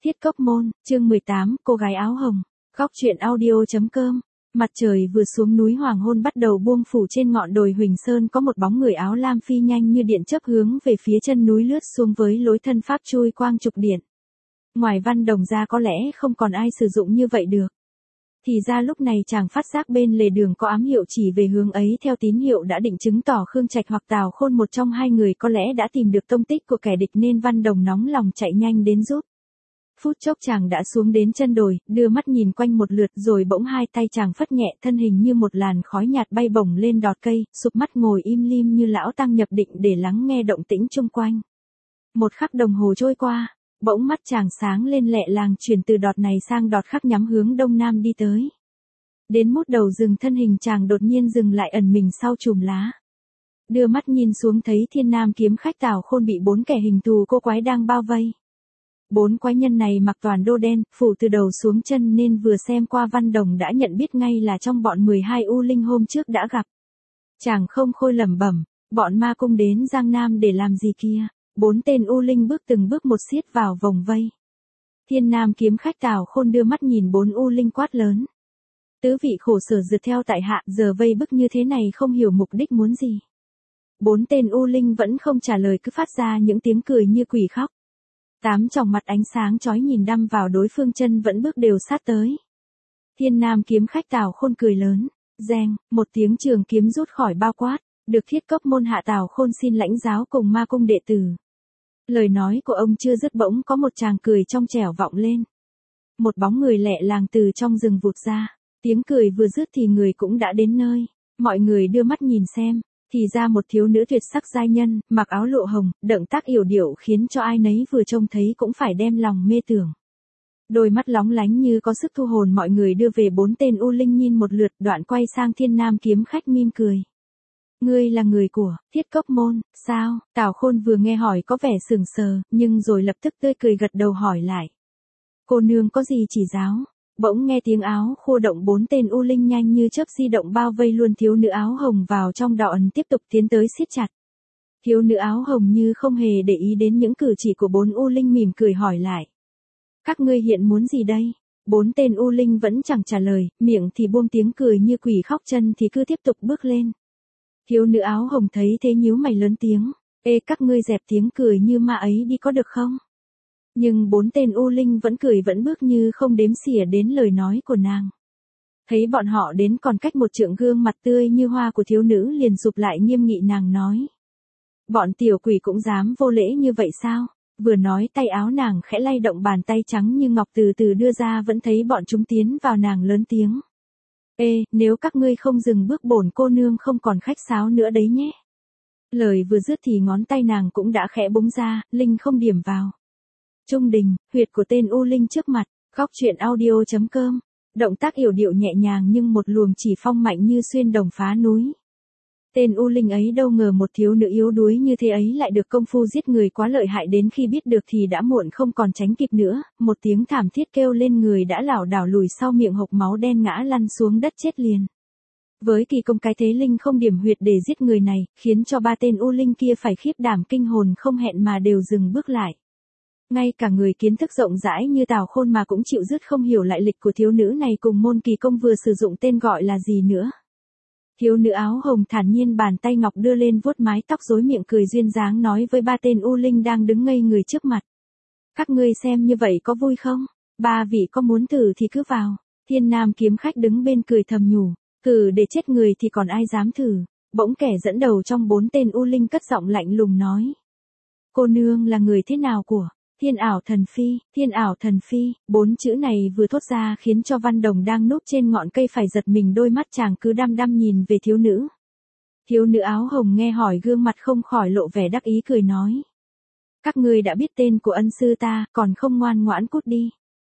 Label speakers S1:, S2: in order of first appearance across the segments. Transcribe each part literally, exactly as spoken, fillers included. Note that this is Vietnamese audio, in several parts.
S1: Thiết Cốc Môn, chương mười tám, cô gái áo hồng. Góc truyện audio.com. Mặt trời vừa xuống núi hoàng hôn bắt đầu buông phủ trên ngọn đồi Huỳnh Sơn, có một bóng người áo lam phi nhanh như điện chớp hướng về phía chân núi lướt xuống với lối thân pháp chui quang trục điện. Ngoài Văn Đồng ra có lẽ không còn ai sử dụng như vậy được. Thì ra lúc này chàng phát giác bên lề đường có ám hiệu chỉ về hướng ấy, theo tín hiệu đã định chứng tỏ Khương Trạch hoặc Tào Khôn một trong hai người có lẽ đã tìm được tông tích của kẻ địch, nên Văn Đồng nóng lòng chạy nhanh đến giúp. Phút chốc chàng đã xuống đến chân đồi, đưa mắt nhìn quanh một lượt rồi bỗng hai tay chàng phất nhẹ, thân hình như một làn khói nhạt bay bổng lên đọt cây, sụp mắt ngồi im lim như lão tăng nhập định để lắng nghe động tĩnh chung quanh. Một khắc đồng hồ trôi qua, bỗng mắt chàng sáng lên lẹ làng, chuyển từ đọt này sang đọt khác nhắm hướng đông nam đi tới. Đến mút đầu rừng, thân hình chàng đột nhiên dừng lại, ẩn mình sau chùm lá. Đưa mắt nhìn xuống thấy Thiên Nam kiếm khách Tào Khôn bị bốn kẻ hình thù cô quái đang bao vây. Bốn quái nhân này mặc toàn đô đen, phủ từ đầu xuống chân, nên vừa xem qua Văn Đồng đã nhận biết ngay là trong bọn mười hai u linh hôm trước đã gặp. Chàng không khôi lẩm bẩm, bọn ma cung đến Giang Nam để làm gì kia. Bốn tên u linh bước từng bước một xiết vào vòng vây. Thiên Nam kiếm khách Tào Khôn đưa mắt nhìn bốn u linh quát lớn: tứ vị khổ sở dượt theo tại hạ, giờ vây bức như thế này không hiểu mục đích muốn gì. Bốn tên u linh vẫn không trả lời, cứ phát ra những tiếng cười như quỷ khóc. Tám tròng mặt ánh sáng chói nhìn đăm vào đối phương, chân vẫn bước đều sát tới. Thiên Nam kiếm khách Tào Khôn cười lớn, reng, một tiếng trường kiếm rút khỏi bao quát, được Thiết Cốc Môn hạ Tào Khôn xin lãnh giáo cùng ma cung đệ tử. Lời nói của ông chưa dứt bỗng có một tràng cười trong trẻo vọng lên. Một bóng người lẹ làng từ trong rừng vụt ra, tiếng cười vừa dứt thì người cũng đã đến nơi. Mọi người đưa mắt nhìn xem, thì ra một thiếu nữ tuyệt sắc giai nhân, mặc áo lụa hồng, động tác yểu điệu khiến cho ai nấy vừa trông thấy cũng phải đem lòng mê tưởng. Đôi mắt lóng lánh như có sức thu hồn mọi người đưa về bốn tên u linh nhìn một lượt, đoạn quay sang Thiên Nam kiếm khách mỉm cười. Ngươi là người của Thiết Cốc Môn, sao? Tào Khôn vừa nghe hỏi có vẻ sừng sờ, nhưng rồi lập tức tươi cười gật đầu hỏi lại. Cô nương có gì chỉ giáo? Bỗng nghe tiếng áo khô động, bốn tên u linh nhanh như chớp di động bao vây luôn thiếu nữ áo hồng vào trong đạo ẩn, tiếp tục tiến tới siết chặt. Thiếu nữ áo hồng như không hề để ý đến những cử chỉ của bốn u linh, mỉm cười hỏi lại. Các ngươi hiện muốn gì đây? Bốn tên u linh vẫn chẳng trả lời, miệng thì buông tiếng cười như quỷ khóc, chân thì cứ tiếp tục bước lên. Thiếu nữ áo hồng thấy thế nhíu mày lớn tiếng, ê các ngươi dẹp tiếng cười như ma ấy đi có được không? Nhưng bốn tên u linh vẫn cười vẫn bước như không đếm xỉa đến lời nói của nàng. Thấy bọn họ đến còn cách một trượng, gương mặt tươi như hoa của thiếu nữ liền rụp lại, nghiêm nghị nàng nói. Bọn tiểu quỷ cũng dám vô lễ như vậy sao? Vừa nói tay áo nàng khẽ lay động, bàn tay trắng như ngọc từ từ đưa ra, vẫn thấy bọn chúng tiến vào, nàng lớn tiếng. Ê, nếu các ngươi không dừng bước, bổn cô nương không còn khách sáo nữa đấy nhé. Lời vừa dứt thì ngón tay nàng cũng đã khẽ búng ra, linh không điểm vào trung đình, huyệt của tên u linh trước mặt. Góc truyện audio.com. Động tác yểu điệu nhẹ nhàng nhưng một luồng chỉ phong mạnh như xuyên đồng phá núi. Tên u linh ấy đâu ngờ một thiếu nữ yếu đuối như thế ấy lại được công phu giết người quá lợi hại, đến khi biết được thì đã muộn, không còn tránh kịp nữa, một tiếng thảm thiết kêu lên, người đã lảo đảo lùi sau, miệng hộc máu đen ngã lăn xuống đất chết liền. Với kỳ công cái thế linh không điểm huyệt để giết người này, khiến cho ba tên u linh kia phải khiếp đảm kinh hồn không hẹn mà đều dừng bước lại. Ngay cả người kiến thức rộng rãi như Tào Khôn mà cũng chịu dứt không hiểu lại lịch của thiếu nữ này cùng môn kỳ công vừa sử dụng tên gọi là gì nữa. Thiếu nữ áo hồng thản nhiên bàn tay ngọc đưa lên vuốt mái tóc rối, miệng cười duyên dáng nói với ba tên u linh đang đứng ngây người trước mặt. Các ngươi xem như vậy có vui không? Ba vị có muốn thử thì cứ vào. Thiên Nam kiếm khách đứng bên cười thầm nhủ. Thử để chết người thì còn ai dám thử. Bỗng kẻ dẫn đầu trong bốn tên u linh cất giọng lạnh lùng nói. Cô nương là người thế nào của Thiên ảo thần phi? Thiên ảo thần phi, bốn chữ này vừa thốt ra khiến cho Văn Đồng đang núp trên ngọn cây phải giật mình, đôi mắt chàng cứ đăm đăm nhìn về thiếu nữ. Thiếu nữ áo hồng nghe hỏi, gương mặt không khỏi lộ vẻ đắc ý, cười nói. Các ngươi đã biết tên của ân sư ta, còn không ngoan ngoãn cút đi.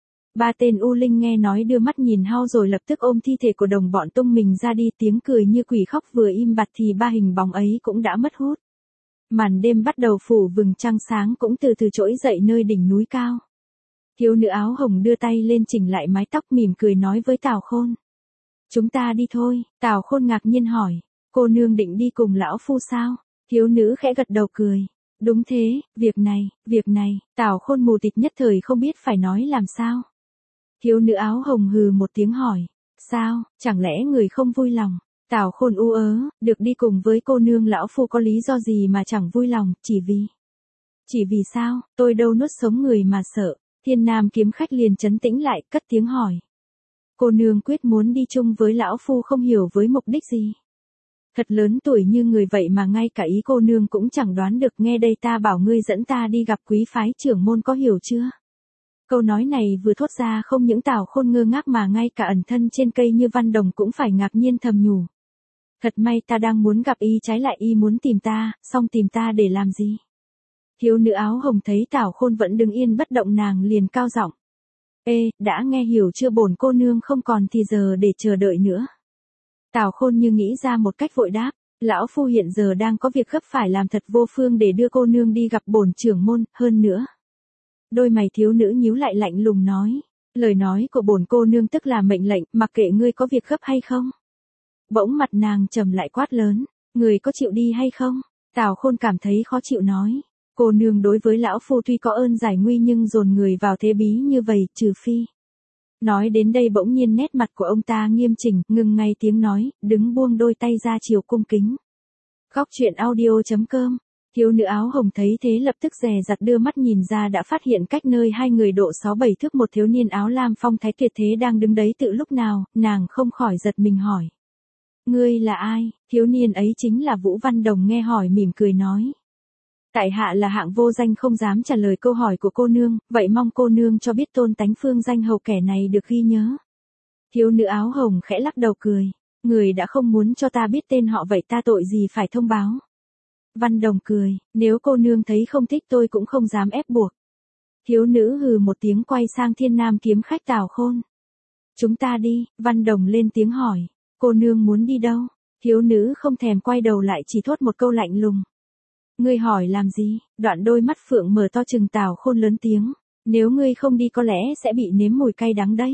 S1: Ba tên u linh nghe nói đưa mắt nhìn hao rồi lập tức ôm thi thể của đồng bọn tung mình ra đi, tiếng cười như quỷ khóc vừa im bặt thì ba hình bóng ấy cũng đã mất hút. Màn đêm bắt đầu phủ, vầng trăng sáng cũng từ từ trỗi dậy nơi đỉnh núi cao. Thiếu nữ áo hồng đưa tay lên chỉnh lại mái tóc, mỉm cười nói với Tào Khôn. Chúng ta đi thôi. Tào Khôn ngạc nhiên hỏi. Cô nương định đi cùng lão phu sao? Thiếu nữ khẽ gật đầu cười. Đúng thế, việc này, việc này, Tào Khôn mù tịt nhất thời không biết phải nói làm sao. Thiếu nữ áo hồng hừ một tiếng hỏi, sao, chẳng lẽ người không vui lòng? Tào Khôn u ớ, được đi cùng với cô nương lão phu có lý do gì mà chẳng vui lòng, chỉ vì. Chỉ vì sao, tôi đâu nuốt sống người mà sợ. Thiên Nam kiếm khách liền trấn tĩnh lại, cất tiếng hỏi. Cô nương quyết muốn đi chung với lão phu không hiểu với mục đích gì. Thật lớn tuổi như người vậy mà ngay cả ý cô nương cũng chẳng đoán được, nghe đây ta bảo ngươi dẫn ta đi gặp quý phái trưởng môn có hiểu chưa? Câu nói này vừa thốt ra không những Tào Khôn ngơ ngác mà ngay cả ẩn thân trên cây như Văn Đồng cũng phải ngạc nhiên thầm nhủ. Thật may ta đang muốn gặp y, trái lại y muốn tìm ta, xong tìm ta để làm gì? Thiếu nữ áo hồng thấy Tào Khôn vẫn đứng yên bất động nàng liền cao giọng. Ê, đã nghe hiểu chưa, bổn cô nương không còn thì giờ để chờ đợi nữa. Tào Khôn như nghĩ ra một cách vội đáp, lão phu hiện giờ đang có việc gấp phải làm thật vô phương để đưa cô nương đi gặp bổn trưởng môn, hơn nữa. Đôi mày thiếu nữ nhíu lại lạnh lùng nói, lời nói của bổn cô nương tức là mệnh lệnh, mặc kệ ngươi có việc gấp hay không. Bỗng mặt nàng trầm lại quát lớn, người có chịu đi hay không? Tào Khôn cảm thấy khó chịu nói, cô nương đối với lão phu tuy có ơn giải nguy nhưng dồn người vào thế bí như vậy, trừ phi. Nói đến đây bỗng nhiên nét mặt của ông ta nghiêm chỉnh, ngừng ngay tiếng nói, đứng buông đôi tay ra chiều cung kính. Góc truyện audio chấm com. Thiếu nữ áo hồng thấy thế lập tức dè dặt đưa mắt nhìn ra đã phát hiện cách nơi hai người độ sáu bảy thước một thiếu niên áo lam phong thái tuyệt thế đang đứng đấy từ lúc nào, nàng không khỏi giật mình hỏi. Ngươi là ai? Thiếu niên ấy chính là Vũ Văn Đồng, nghe hỏi mỉm cười nói. Tại hạ là hạng vô danh không dám trả lời câu hỏi của cô nương, vậy mong cô nương cho biết tôn tánh phương danh hầu kẻ này được ghi nhớ. Thiếu nữ áo hồng khẽ lắc đầu cười, người đã không muốn cho ta biết tên họ vậy ta tội gì phải thông báo. Văn Đồng cười, nếu cô nương thấy không thích tôi cũng không dám ép buộc. Thiếu nữ hừ một tiếng quay sang Thiên Nam kiếm khách Tào Khôn. Chúng ta đi, Văn Đồng lên tiếng hỏi, cô nương muốn đi đâu? Thiếu nữ không thèm quay đầu lại chỉ thốt một câu lạnh lùng. Ngươi hỏi làm gì? Đoạn đôi mắt phượng mở to trừng Tào Khôn lớn tiếng, nếu ngươi không đi có lẽ sẽ bị nếm mùi cay đắng đấy.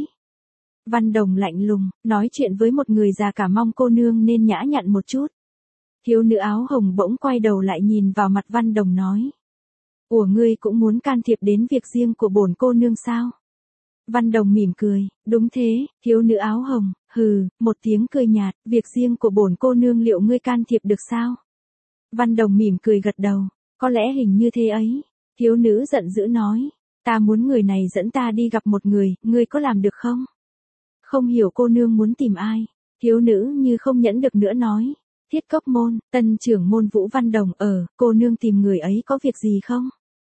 S1: Văn Đồng lạnh lùng, nói chuyện với một người già cả mong cô nương nên nhã nhặn một chút. Thiếu nữ áo hồng bỗng quay đầu lại nhìn vào mặt Văn Đồng nói. Ủa, ngươi cũng muốn can thiệp đến việc riêng của bổn cô nương sao? Văn Đồng mỉm cười, đúng thế, thiếu nữ áo hồng, hừ, một tiếng cười nhạt, việc riêng của bổn cô nương liệu ngươi can thiệp được sao? Văn Đồng mỉm cười gật đầu, có lẽ hình như thế ấy. Thiếu nữ giận dữ nói, ta muốn người này dẫn ta đi gặp một người, ngươi có làm được không? Không hiểu cô nương muốn tìm ai? Thiếu nữ như không nhẫn được nữa nói. Thiết Cốc môn, tân trưởng môn Vũ Văn Đồng ở, cô nương tìm người ấy có việc gì không?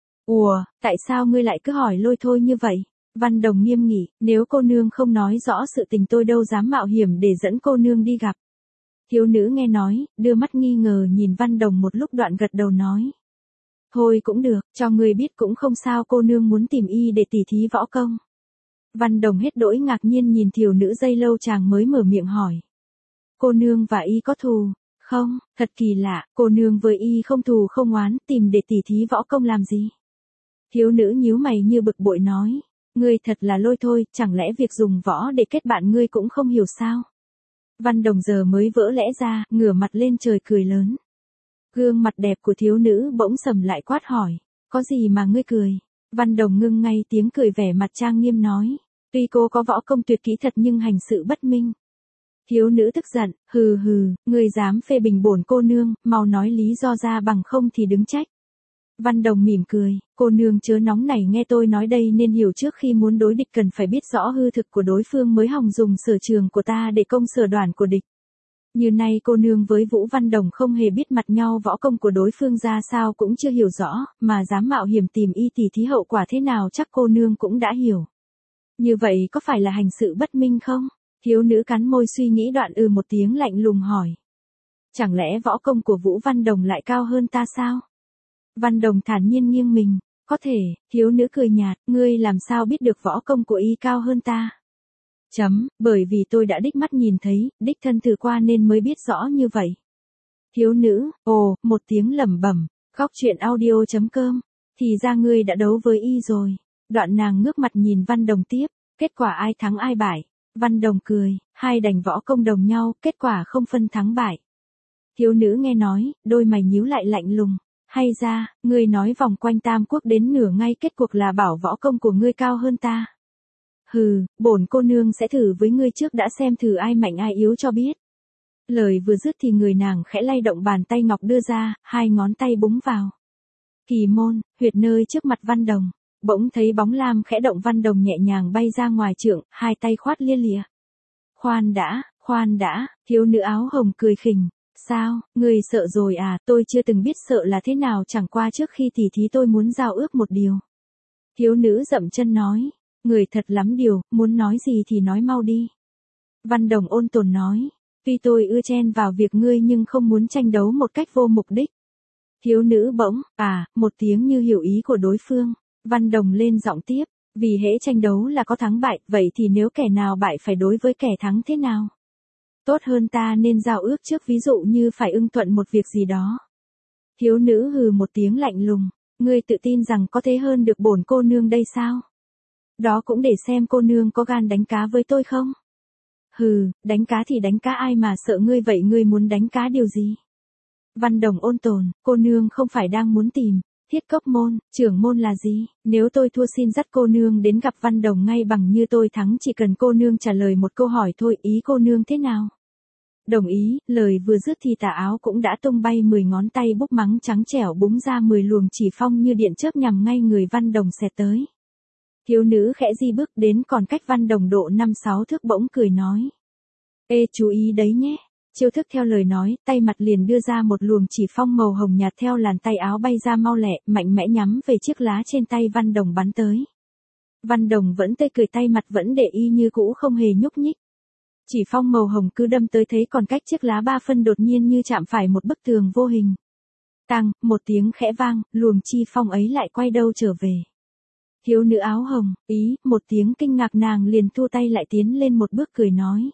S1: Ủa, tại sao ngươi lại cứ hỏi lôi thôi như vậy? Văn Đồng nghiêm nghị, nếu cô nương không nói rõ sự tình tôi đâu dám mạo hiểm để dẫn cô nương đi gặp. Thiếu nữ nghe nói, đưa mắt nghi ngờ nhìn Văn Đồng một lúc đoạn gật đầu nói. Thôi cũng được, cho người biết cũng không sao, cô nương muốn tìm y để tỉ thí võ công. Văn Đồng hết đỗi ngạc nhiên nhìn thiếu nữ giây lâu chàng mới mở miệng hỏi. Cô nương và y có thù? Không, thật kỳ lạ, cô nương với y không thù không oán, tìm để tỉ thí võ công làm gì? Thiếu nữ nhíu mày như bực bội nói. Ngươi thật là lôi thôi, chẳng lẽ việc dùng võ để kết bạn ngươi cũng không hiểu sao? Văn Đồng giờ mới vỡ lẽ ra, ngửa mặt lên trời cười lớn. Gương mặt đẹp của thiếu nữ bỗng sầm lại quát hỏi, có gì mà ngươi cười? Văn Đồng ngưng ngay tiếng cười vẻ mặt trang nghiêm nói, tuy cô có võ công tuyệt kỹ thật nhưng hành sự bất minh. Thiếu nữ tức giận, hừ hừ, ngươi dám phê bình bổn cô nương, mau nói lý do ra bằng không thì đứng trách. Văn Đồng mỉm cười, cô nương chớ nóng nảy nghe tôi nói đây nên hiểu trước khi muốn đối địch cần phải biết rõ hư thực của đối phương mới hòng dùng sở trường của ta để công sở đoản của địch. Như nay cô nương với Vũ Văn Đồng không hề biết mặt nhau võ công của đối phương ra sao cũng chưa hiểu rõ, mà dám mạo hiểm tìm y tỉ thí hậu quả thế nào chắc cô nương cũng đã hiểu. Như vậy có phải là hành sự bất minh không? Thiếu nữ cắn môi suy nghĩ đoạn ừ một tiếng lạnh lùng hỏi. Chẳng lẽ võ công của Vũ Văn Đồng lại cao hơn ta sao? Văn Đồng thản nhiên nghiêng mình, có thể, thiếu nữ cười nhạt, ngươi làm sao biết được võ công của y cao hơn ta? Chấm, bởi vì tôi đã đích mắt nhìn thấy, đích thân thử qua nên mới biết rõ như vậy. Thiếu nữ, ồ, một tiếng lẩm bẩm, góc truyện audio chấm com, thì ra ngươi đã đấu với y rồi. Đoạn nàng ngước mặt nhìn Văn Đồng tiếp, kết quả ai thắng ai bại. Văn Đồng cười, hai đành võ công đồng nhau, kết quả không phân thắng bại. Thiếu nữ nghe nói, đôi mày nhíu lại lạnh lùng. hay ra, ngươi nói vòng quanh tam quốc đến nửa ngay kết cuộc là bảo võ công của ngươi cao hơn ta. Hừ, bổn cô nương sẽ thử với ngươi trước đã xem thử ai mạnh ai yếu cho biết. Lời vừa dứt thì người nàng khẽ lay động bàn tay ngọc đưa ra, hai ngón tay búng vào. Kỳ môn, huyệt nơi trước mặt Văn Đồng, bỗng thấy bóng lam khẽ động, Văn Đồng nhẹ nhàng bay ra ngoài trượng, hai tay khoát lia lịa. Khoan đã, khoan đã, thiếu nữ áo hồng cười khỉnh. Sao, người sợ rồi à, tôi chưa từng biết sợ là thế nào, chẳng qua trước khi tỉ thí tôi muốn giao ước một điều. Thiếu nữ dậm chân nói, người thật lắm điều, muốn nói gì thì nói mau đi. Văn Đồng ôn tồn nói, tuy tôi ưa chen vào việc ngươi nhưng không muốn tranh đấu một cách vô mục đích. Thiếu nữ bỗng, à, một tiếng như hiểu ý của đối phương. Văn Đồng lên giọng tiếp, vì hễ tranh đấu là có thắng bại, vậy thì nếu kẻ nào bại phải đối với kẻ thắng thế nào? Tốt hơn ta nên giao ước trước, ví dụ như phải ưng thuận một việc gì đó. Thiếu nữ hừ một tiếng lạnh lùng, ngươi tự tin rằng có thế hơn được bổn cô nương đây sao? Đó cũng để xem cô nương có gan đánh cá với tôi không? Hừ, đánh cá thì đánh cá, ai mà sợ ngươi, vậy ngươi muốn đánh cá điều gì? Văn Đồng ôn tồn, cô nương không phải đang muốn tìm Thiết Cốc môn, trưởng môn là gì? Nếu tôi thua xin dắt cô nương đến gặp Văn Đồng ngay, bằng như tôi thắng chỉ cần cô nương trả lời một câu hỏi thôi, ý cô nương thế nào? Đồng ý, lời vừa dứt thì tà áo cũng đã tung bay mười ngón tay búp mắng trắng trẻo búng ra mười luồng chỉ phong như điện chớp nhằm ngay người Văn Đồng xẹt tới. Thiếu nữ khẽ di bước đến còn cách Văn Đồng độ năm sáu thước, bỗng cười nói. Ê, chú ý đấy nhé. Chiêu thức theo lời nói, tay mặt liền đưa ra một luồng chỉ phong màu hồng nhạt theo làn tay áo bay ra mau lẹ, mạnh mẽ nhắm về chiếc lá trên tay Văn Đồng bắn tới. Văn Đồng vẫn tươi cười, tay mặt vẫn để y như cũ không hề nhúc nhích. Chỉ phong màu hồng cứ đâm tới, thấy còn cách chiếc lá ba phân, đột nhiên như chạm phải một bức tường vô hình. Tang, một tiếng khẽ vang, luồng chi phong ấy lại quay đâu trở về. Thiếu nữ áo hồng, ý, một tiếng kinh ngạc, nàng liền thu tay lại tiến lên một bước cười nói.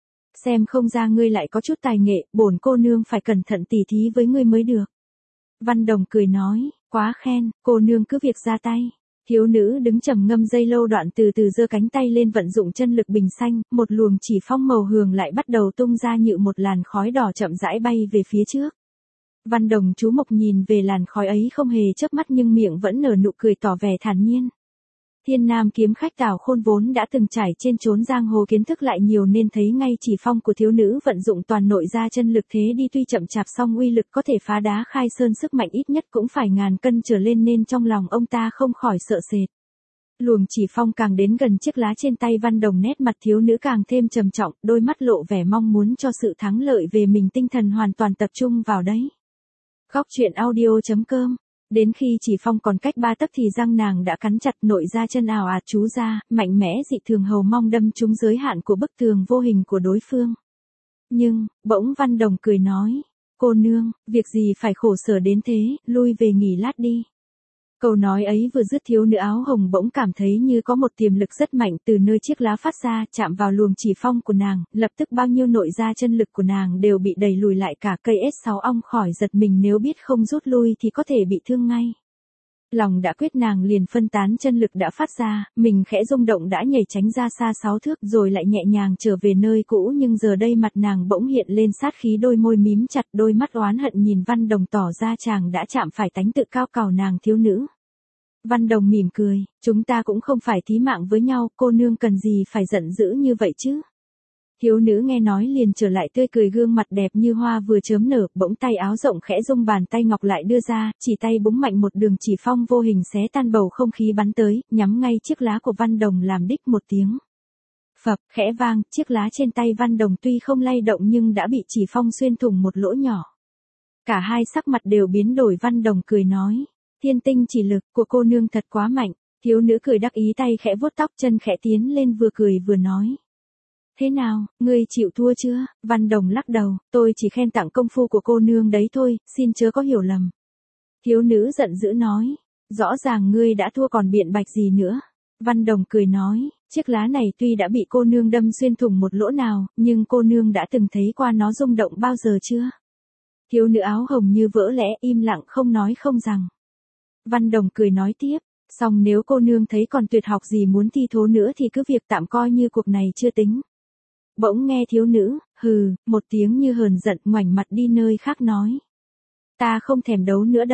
S1: Xem không ra ngươi lại có chút tài nghệ, bổn cô nương phải cẩn thận tỉ thí với ngươi mới được. Văn Đồng cười nói, quá khen, cô nương cứ việc ra tay. Thiếu nữ đứng trầm ngâm giây lâu, đoạn từ từ giơ cánh tay lên, vận dụng chân lực bình xanh, một luồng chỉ phong màu hường lại bắt đầu tung ra như một làn khói đỏ chậm rãi bay về phía trước. Văn Đồng chú mục nhìn về làn khói ấy không hề chớp mắt, nhưng miệng vẫn nở nụ cười tỏ vẻ thản nhiên. Thiên Nam kiếm khách Tào Khôn vốn đã từng trải trên chốn giang hồ, kiến thức lại nhiều nên thấy ngay chỉ phong của thiếu nữ vận dụng toàn nội ra chân lực, thế đi tuy chậm chạp song uy lực có thể phá đá khai sơn, sức mạnh ít nhất cũng phải ngàn cân trở lên, nên trong lòng ông ta không khỏi sợ sệt. Luồng chỉ phong càng đến gần chiếc lá trên tay Văn Đồng, nét mặt thiếu nữ càng thêm trầm trọng, đôi mắt lộ vẻ mong muốn cho sự thắng lợi về mình, tinh thần hoàn toàn tập trung vào đấy. Góc truyện audio chấm com. Đến khi chỉ phong còn cách ba tấc thì răng nàng đã cắn chặt, nội ra chân ào ạt chú ra, mạnh mẽ dị thường, hầu mong đâm trúng giới hạn của bức tường vô hình của đối phương. Nhưng, bỗng Văn Đồng cười nói, cô nương, việc gì phải khổ sở đến thế, lui về nghỉ lát đi. Câu nói ấy vừa dứt, thiếu nữ áo hồng bỗng cảm thấy như có một tiềm lực rất mạnh từ nơi chiếc lá phát ra, chạm vào luồng chỉ phong của nàng, lập tức bao nhiêu nội ra chân lực của nàng đều bị đẩy lùi lại, cả cây ét sáu ong khỏi giật mình, nếu biết không rút lui thì có thể bị thương ngay. Lòng đã quyết, nàng liền phân tán chân lực đã phát ra, mình khẽ rung động đã nhảy tránh ra xa sáu thước, rồi lại nhẹ nhàng trở về nơi cũ, nhưng giờ đây mặt nàng bỗng hiện lên sát khí, đôi môi mím chặt, đôi mắt oán hận nhìn Văn Đồng, tỏ ra chàng đã chạm phải tánh tự cao cào nàng thiếu nữ. Văn Đồng mỉm cười, chúng ta cũng không phải thí mạng với nhau, cô nương cần gì phải giận dữ như vậy chứ. Thiếu nữ nghe nói liền trở lại tươi cười, gương mặt đẹp như hoa vừa chớm nở, bỗng tay áo rộng khẽ rung, bàn tay ngọc lại đưa ra, chỉ tay búng mạnh, một đường chỉ phong vô hình xé tan bầu không khí bắn tới, nhắm ngay chiếc lá của Văn Đồng làm đích. Một tiếng phập khẽ vang, chiếc lá trên tay Văn Đồng tuy không lay động nhưng đã bị chỉ phong xuyên thủng một lỗ nhỏ. Cả hai sắc mặt đều biến đổi. Văn Đồng cười nói, thiên tinh chỉ lực của cô nương thật quá mạnh. Thiếu nữ cười đắc ý, tay khẽ vuốt tóc, chân khẽ tiến lên, vừa cười vừa nói. Thế nào, ngươi chịu thua chưa? Văn Đồng lắc đầu, tôi chỉ khen tặng công phu của cô nương đấy thôi, xin chớ có hiểu lầm. Thiếu nữ giận dữ nói, rõ ràng ngươi đã thua còn biện bạch gì nữa. Văn Đồng cười nói, chiếc lá này tuy đã bị cô nương đâm xuyên thủng một lỗ nào, nhưng cô nương đã từng thấy qua nó rung động bao giờ chưa? Thiếu nữ áo hồng như vỡ lẽ, im lặng không nói không rằng. Văn Đồng cười nói tiếp, xong nếu cô nương thấy còn tuyệt học gì muốn thi thố nữa thì cứ việc tạm coi như cuộc này chưa tính. Bỗng nghe thiếu nữ, hừ, một tiếng như hờn giận, ngoảnh mặt đi nơi khác nói. Ta không thèm đấu nữa đâu.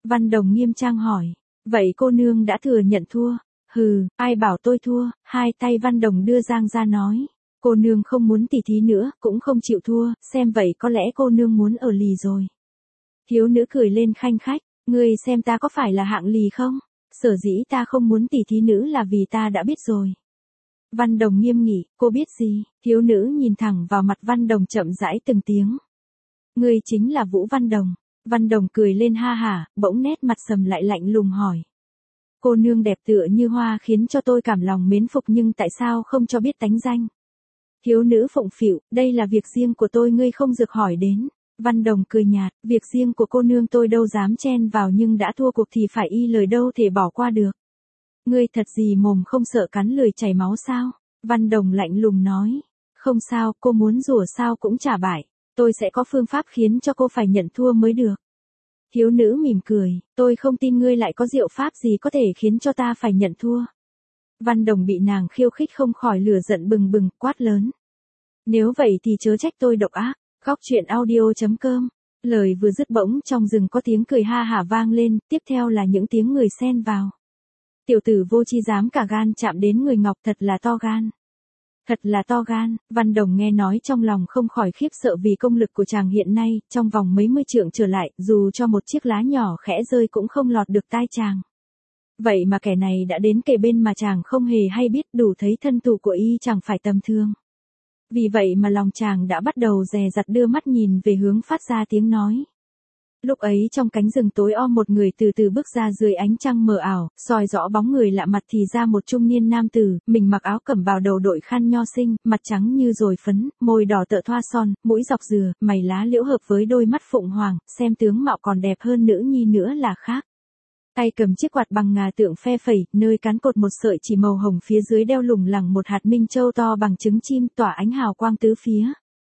S1: Văn Đồng nghiêm trang hỏi. Vậy cô nương đã thừa nhận thua? Hừ, ai bảo tôi thua? Hai tay Văn Đồng đưa giang ra nói. Cô nương không muốn tỉ thí nữa, cũng không chịu thua, xem vậy có lẽ cô nương muốn ở lì rồi. Thiếu nữ cười lên khanh khách, ngươi xem ta có phải là hạng lì không? Sở dĩ ta không muốn tỉ thí nữ là vì ta đã biết rồi. Văn Đồng nghiêm nghị, cô biết gì? Thiếu nữ nhìn thẳng vào mặt Văn Đồng chậm rãi từng tiếng. Ngươi chính là Vũ Văn Đồng. Văn Đồng cười lên ha hả, bỗng nét mặt sầm lại lạnh lùng hỏi. Cô nương đẹp tựa như hoa khiến cho tôi cảm lòng mến phục nhưng tại sao không cho biết tánh danh? Thiếu nữ phụng phịu, đây là việc riêng của tôi ngươi không được hỏi đến. Văn Đồng cười nhạt, việc riêng của cô nương tôi đâu dám chen vào nhưng đã thua cuộc thì phải y lời đâu thể bỏ qua được. Ngươi thật gì mồm không sợ cắn lười chảy máu sao? Văn Đồng lạnh lùng nói. Không sao, cô muốn rủa sao cũng trả bại. Tôi sẽ có phương pháp khiến cho cô phải nhận thua mới được. Thiếu nữ mỉm cười, tôi không tin ngươi lại có diệu pháp gì có thể khiến cho ta phải nhận thua. Văn Đồng bị nàng khiêu khích không khỏi lửa giận bừng bừng, quát lớn. Nếu vậy thì chớ trách tôi độc ác. Góc truyện audio chấm com. Lời vừa dứt bỗng trong rừng có tiếng cười ha hả vang lên, tiếp theo là những tiếng người xen vào. Tiểu tử vô chi dám cả gan chạm đến người ngọc, thật là to gan. Thật là to gan, Văn Đồng nghe nói trong lòng không khỏi khiếp sợ vì công lực của chàng hiện nay, trong vòng mấy mươi trượng trở lại, dù cho một chiếc lá nhỏ khẽ rơi cũng không lọt được tai chàng. Vậy mà kẻ này đã đến kề bên mà chàng không hề hay biết, đủ thấy thân thủ của y chẳng phải tầm thường. Vì vậy mà lòng chàng đã bắt đầu dè dặt đưa mắt nhìn về hướng phát ra tiếng nói. Lúc ấy trong cánh rừng tối om một người từ từ bước ra dưới ánh trăng mờ ảo, soi rõ bóng người lạ mặt thì ra một trung niên nam tử, mình mặc áo cẩm bào đầu đội khăn nho sinh, mặt trắng như dồi phấn, môi đỏ tựa thoa son, mũi dọc dừa, mày lá liễu hợp với đôi mắt phụng hoàng, xem tướng mạo còn đẹp hơn nữ nhi nữa là khác. Tay cầm chiếc quạt bằng ngà tượng phe phẩy, nơi cán cột một sợi chỉ màu hồng phía dưới đeo lủng lẳng một hạt minh châu to bằng trứng chim tỏa ánh hào quang tứ phía.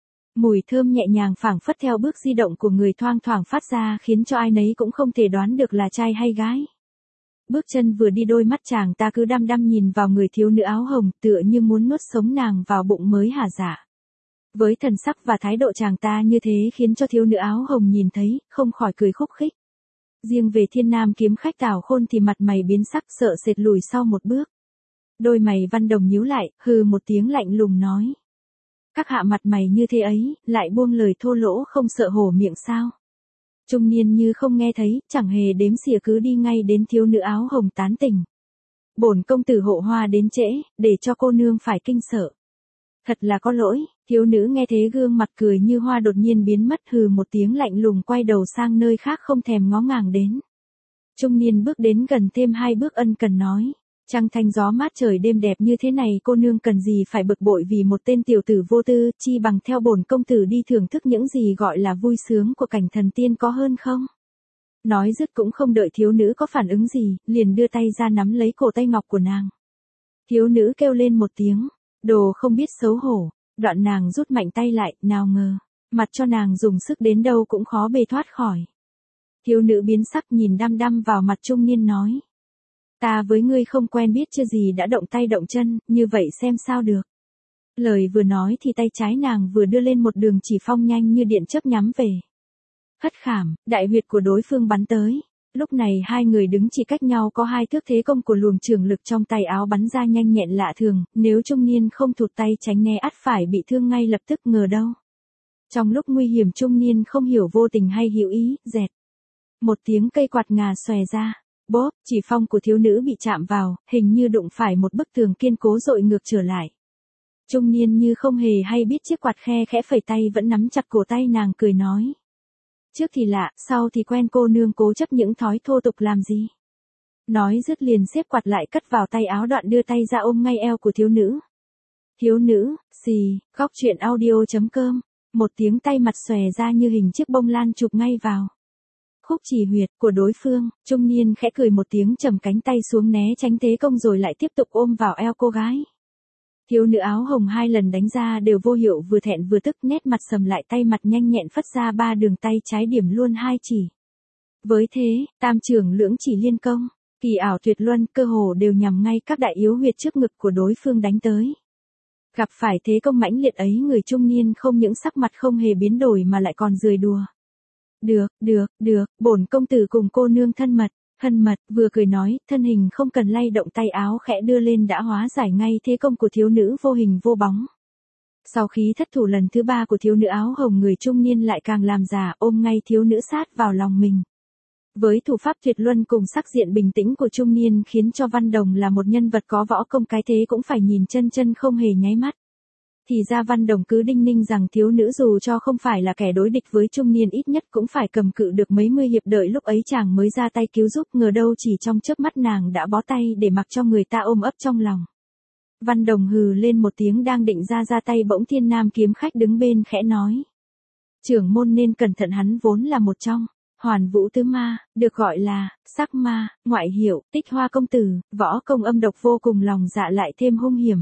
S1: Mùi thơm nhẹ nhàng phảng phất theo bước di động của người thoang thoảng phát ra khiến cho ai nấy cũng không thể đoán được là trai hay gái. Bước chân vừa đi đôi mắt chàng ta cứ đăm đăm nhìn vào người thiếu nữ áo hồng tựa như muốn nuốt sống nàng vào bụng mới hả dạ. Với thần sắc và thái độ chàng ta như thế khiến cho thiếu nữ áo hồng nhìn thấy, không khỏi cười khúc khích. Riêng về Thiên Nam kiếm khách Tào Khôn thì mặt mày biến sắc sợ sệt lùi sau một bước. Đôi mày Văn Đồng nhíu lại, hừ một tiếng lạnh lùng nói. Các hạ mặt mày như thế ấy, lại buông lời thô lỗ không sợ hổ miệng sao? Trung niên như không nghe thấy, chẳng hề đếm xỉa cứ đi ngay đến thiếu nữ áo hồng tán tỉnh. Bổn công tử hộ hoa đến trễ, để cho cô nương phải kinh sợ. Thật là có lỗi, thiếu nữ nghe thế gương mặt cười như hoa đột nhiên biến mất hừ một tiếng lạnh lùng quay đầu sang nơi khác không thèm ngó ngàng đến. Trung niên bước đến gần thêm hai bước ân cần nói. Trăng thanh gió mát trời đêm đẹp như thế này cô nương cần gì phải bực bội vì một tên tiểu tử vô tư, chi bằng theo bổn công tử đi thưởng thức những gì gọi là vui sướng của cảnh thần tiên có hơn không? Nói dứt cũng không đợi thiếu nữ có phản ứng gì, liền đưa tay ra nắm lấy cổ tay ngọc của nàng. Thiếu nữ kêu lên một tiếng, đồ không biết xấu hổ, đoạn nàng rút mạnh tay lại, nào ngờ, mặt cho nàng dùng sức đến đâu cũng khó bề thoát khỏi. Thiếu nữ biến sắc nhìn đăm đăm vào mặt trung niên nói. Ta với ngươi không quen biết chưa gì đã động tay động chân, như vậy xem sao được. Lời vừa nói thì tay trái nàng vừa đưa lên một đường chỉ phong nhanh như điện chớp nhắm về. Hất khảm, đại huyệt của đối phương bắn tới. Lúc này hai người đứng chỉ cách nhau có hai thước thế công của luồng trường lực trong tay áo bắn ra nhanh nhẹn lạ thường, nếu trung niên không thụt tay tránh né ắt phải bị thương ngay lập tức ngờ đâu. Trong lúc nguy hiểm trung niên không hiểu vô tình hay hữu ý, dẹt. Một tiếng cây quạt ngà xòe ra. Bốp, chỉ phong của thiếu nữ bị chạm vào, hình như đụng phải một bức tường kiên cố dội ngược trở lại. Trung niên như không hề hay biết chiếc quạt khe khẽ phẩy tay vẫn nắm chặt cổ tay nàng cười nói. Trước thì lạ, sau thì quen cô nương cố chấp những thói thô tục làm gì. Nói dứt liền xếp quạt lại cất vào tay áo đoạn đưa tay ra ôm ngay eo của thiếu nữ. Thiếu nữ, xì, góc truyện audio chấm com, một tiếng tay mặt xòe ra như hình chiếc bông lan chụp ngay vào. Khúc chỉ huyệt của đối phương, trung niên khẽ cười một tiếng trầm cánh tay xuống né tránh thế công rồi lại tiếp tục ôm vào eo cô gái. Thiếu nữ áo hồng hai lần đánh ra đều vô hiệu vừa thẹn vừa tức nét mặt sầm lại tay mặt nhanh nhẹn phất ra ba đường tay trái điểm luôn hai chỉ. Với thế, tam trưởng lưỡng chỉ liên công, kỳ ảo tuyệt luân cơ hồ đều nhằm ngay các đại yếu huyệt trước ngực của đối phương đánh tới. Gặp phải thế công mãnh liệt ấy người trung niên không những sắc mặt không hề biến đổi mà lại còn rười đùa. được, được, được, bổn công tử cùng cô nương thân mật, thân mật, vừa cười nói, thân hình không cần lay động tay áo khẽ đưa lên đã hóa giải ngay thế công của thiếu nữ vô hình vô bóng. Sau khí thất thủ lần thứ ba của thiếu nữ áo hồng, người trung niên lại càng làm giả, ôm ngay thiếu nữ sát vào lòng mình. Với thủ pháp tuyệt luân cùng sắc diện bình tĩnh của trung niên khiến cho Văn Đồng là một nhân vật có võ công cái thế cũng phải nhìn chân chân không hề nháy mắt. Thì ra Văn Đồng cứ đinh ninh rằng thiếu nữ dù cho không phải là kẻ đối địch với trung niên ít nhất cũng phải cầm cự được mấy mươi hiệp, đợi lúc ấy chàng mới ra tay cứu giúp, ngờ đâu chỉ trong chớp mắt nàng đã bó tay để mặc cho người ta ôm ấp trong lòng. Văn Đồng hừ lên một tiếng đang định ra ra tay, bỗng Thiên Nam kiếm khách đứng bên khẽ nói. Trưởng môn nên cẩn thận, hắn vốn là một trong Hoàn Vũ Tứ Ma, được gọi là Sắc Ma, ngoại hiệu Tích Hoa công tử, võ công âm độc vô cùng, lòng dạ lại thêm hung hiểm.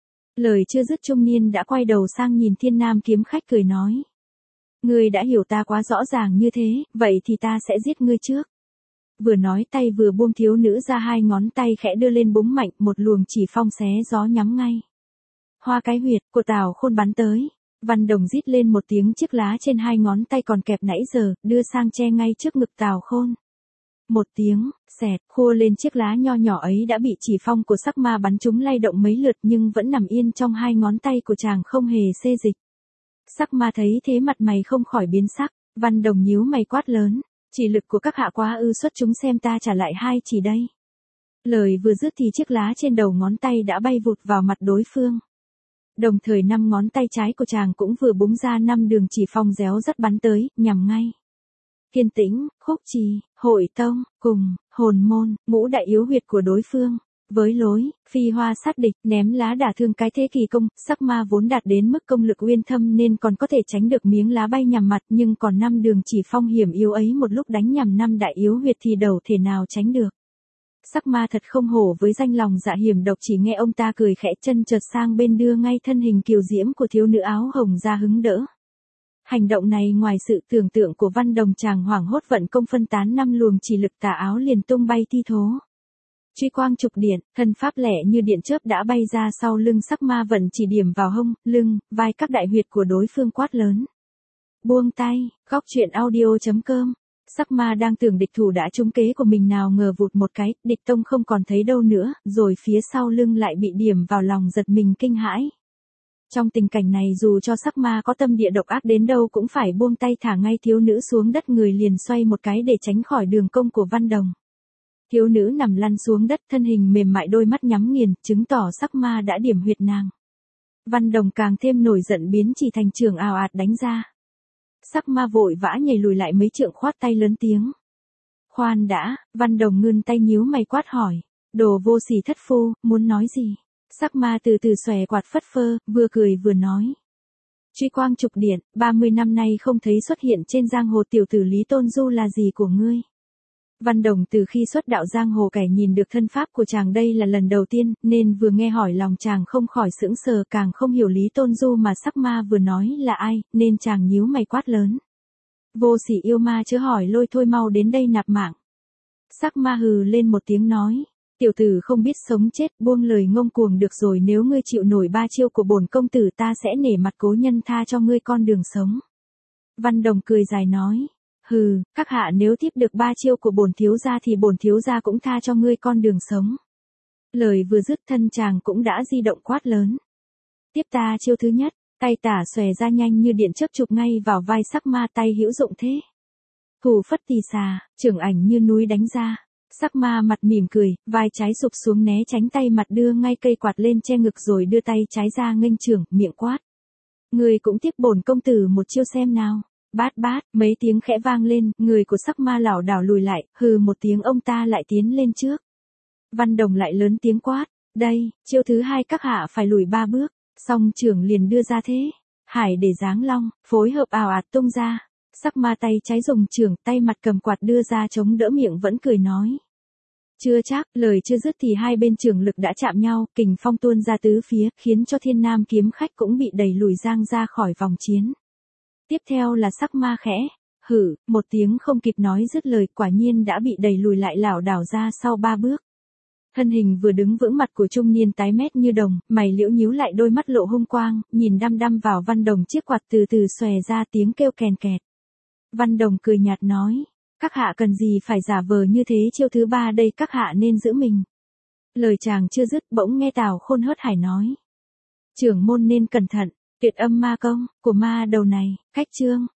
S1: Lời chưa dứt trung niên đã quay đầu sang nhìn Thiên Nam kiếm khách cười nói. Ngươi đã hiểu ta quá rõ ràng như thế, vậy thì ta sẽ giết ngươi trước. Vừa nói tay vừa buông thiếu nữ ra, hai ngón tay khẽ đưa lên búng mạnh, một luồng chỉ phong xé gió nhắm ngay hoa cái huyệt của Tào Khôn bắn tới. Văn Đồng rít lên một tiếng, chiếc lá trên hai ngón tay còn kẹp nãy giờ, đưa sang che ngay trước ngực Tào Khôn. Một tiếng, xẹt, khua lên chiếc lá nho nhỏ ấy đã bị chỉ phong của Sắc Ma bắn trúng lay động mấy lượt nhưng vẫn nằm yên trong hai ngón tay của chàng không hề xê dịch. Sắc Ma thấy thế mặt mày không khỏi biến sắc, Văn Đồng nhíu mày quát lớn. Chỉ lực của các hạ quá ư, xuất chúng xem ta trả lại hai chỉ đây. Lời vừa dứt thì chiếc lá trên đầu ngón tay đã bay vụt vào mặt đối phương. Đồng thời năm ngón tay trái của chàng cũng vừa búng ra năm đường chỉ phong réo rắt bắn tới, nhằm ngay Kiên Tĩnh, Khúc Trì, Hội Tông, cùng Hồn Môn, ngũ đại yếu huyệt của đối phương. Với lối phi hoa sát địch, ném lá đả thương cái thế kỳ công, Sắc Ma vốn đạt đến mức công lực uyên thâm nên còn có thể tránh được miếng lá bay nhằm mặt, nhưng còn năm đường chỉ phong hiểm yếu ấy một lúc đánh nhằm năm đại yếu huyệt thì đâu thể nào tránh được. Sắc Ma thật không hổ với danh lòng dạ hiểm độc, chỉ nghe ông ta cười khẽ, chân chợt sang bên đưa ngay thân hình kiều diễm của thiếu nữ áo hồng ra hứng đỡ. Hành động này ngoài sự tưởng tượng của Văn Đồng, chàng hoảng hốt vận công phân tán năm luồng chỉ lực, tà áo liền tung bay thi thố. Truy quang trục điện, thân pháp lẻ như điện chớp đã bay ra sau lưng Sắc Ma, vận chỉ điểm vào hông, lưng, vai các đại huyệt của đối phương, quát lớn. Buông tay, góc truyện audio chấm com. Sắc Ma đang tưởng địch thủ đã trúng kế của mình, nào ngờ vụt một cái, địch tông không còn thấy đâu nữa, rồi phía sau lưng lại bị điểm vào lòng, giật mình kinh hãi. Trong tình cảnh này dù cho Sắc Ma có tâm địa độc ác đến đâu cũng phải buông tay thả ngay thiếu nữ xuống đất, người liền xoay một cái để tránh khỏi đường công của Văn Đồng. Thiếu nữ nằm lăn xuống đất, thân hình mềm mại, đôi mắt nhắm nghiền, chứng tỏ Sắc Ma đã điểm huyệt nàng. Văn Đồng càng thêm nổi giận, biến chỉ thành trường ào ạt đánh ra. Sắc Ma vội vã nhảy lùi lại mấy trượng, khoát tay lớn tiếng. Khoan đã, Văn Đồng ngưng tay nhíu mày quát hỏi. Đồ vô sỉ thất phu, muốn nói gì? Sắc Ma từ từ xòe quạt phất phơ, vừa cười vừa nói. Truy quang trục điện, ba mươi năm nay không thấy xuất hiện trên giang hồ, tiểu tử Lý Tôn Du là gì của ngươi? Văn Đồng từ khi xuất đạo giang hồ kẻ nhìn được thân pháp của chàng đây là lần đầu tiên, nên vừa nghe hỏi lòng chàng không khỏi sững sờ, càng không hiểu Lý Tôn Du mà Sắc Ma vừa nói là ai, nên chàng nhíu mày quát lớn. Vô sỉ yêu ma chớ hỏi lôi thôi, mau đến đây nạp mạng. Sắc Ma hừ lên một tiếng nói. Tiểu tử không biết sống chết, buông lời ngông cuồng được rồi, nếu ngươi chịu nổi ba chiêu của bổn công tử ta sẽ nể mặt cố nhân tha cho ngươi con đường sống. Văn Đồng cười dài nói. Hừ, các hạ nếu tiếp được ba chiêu của bổn thiếu gia thì bổn thiếu gia cũng tha cho ngươi con đường sống. Lời vừa dứt thân chàng cũng đã di động quát lớn. Tiếp ta chiêu thứ nhất, tay tả xòe ra nhanh như điện chớp chụp ngay vào vai Sắc Ma, tay hữu dụng thế. Thủ phất tỳ xà, trưởng ảnh như núi đánh ra. Sắc Ma mặt mỉm cười, vai trái sụp xuống né tránh, tay mặt đưa ngay cây quạt lên che ngực rồi đưa tay trái ra nghênh trưởng, miệng quát. Người cũng tiếp bổn công tử một chiêu xem nào. Bát bát, mấy tiếng khẽ vang lên, người của Sắc Ma lảo đảo lùi lại, hừ một tiếng ông ta lại tiến lên trước. Văn Đồng lại lớn tiếng quát, đây, chiêu thứ hai các hạ phải lùi ba bước, song trưởng liền đưa ra thế. Hải để giáng long, phối hợp ào ạt tung ra. Sắc Ma tay trái dùng trưởng, tay mặt cầm quạt đưa ra chống đỡ, miệng vẫn cười nói. Chưa chắc, lời chưa dứt thì hai bên trưởng lực đã chạm nhau, kình phong tuôn ra tứ phía, khiến cho Thiên Nam kiếm khách cũng bị đẩy lùi giang ra khỏi vòng chiến. Tiếp theo là Sắc Ma khẽ, hử, một tiếng không kịp nói dứt lời, quả nhiên đã bị đẩy lùi lại lảo đảo ra sau ba bước. Thân hình vừa đứng vững, mặt của trung niên tái mét như đồng, mày liễu nhíu lại, đôi mắt lộ hung quang, nhìn đăm đăm vào Văn Đồng, chiếc quạt từ từ xòe ra, tiếng kêu kèn kẹt. Văn Đồng cười nhạt nói, các hạ cần gì phải giả vờ như thế, chiêu thứ ba đây các hạ nên giữ mình. Lời chàng chưa dứt bỗng nghe Tào Khôn hớt hải nói. Trưởng môn nên cẩn thận, tuyệt âm ma công, của ma đầu này, khách trương.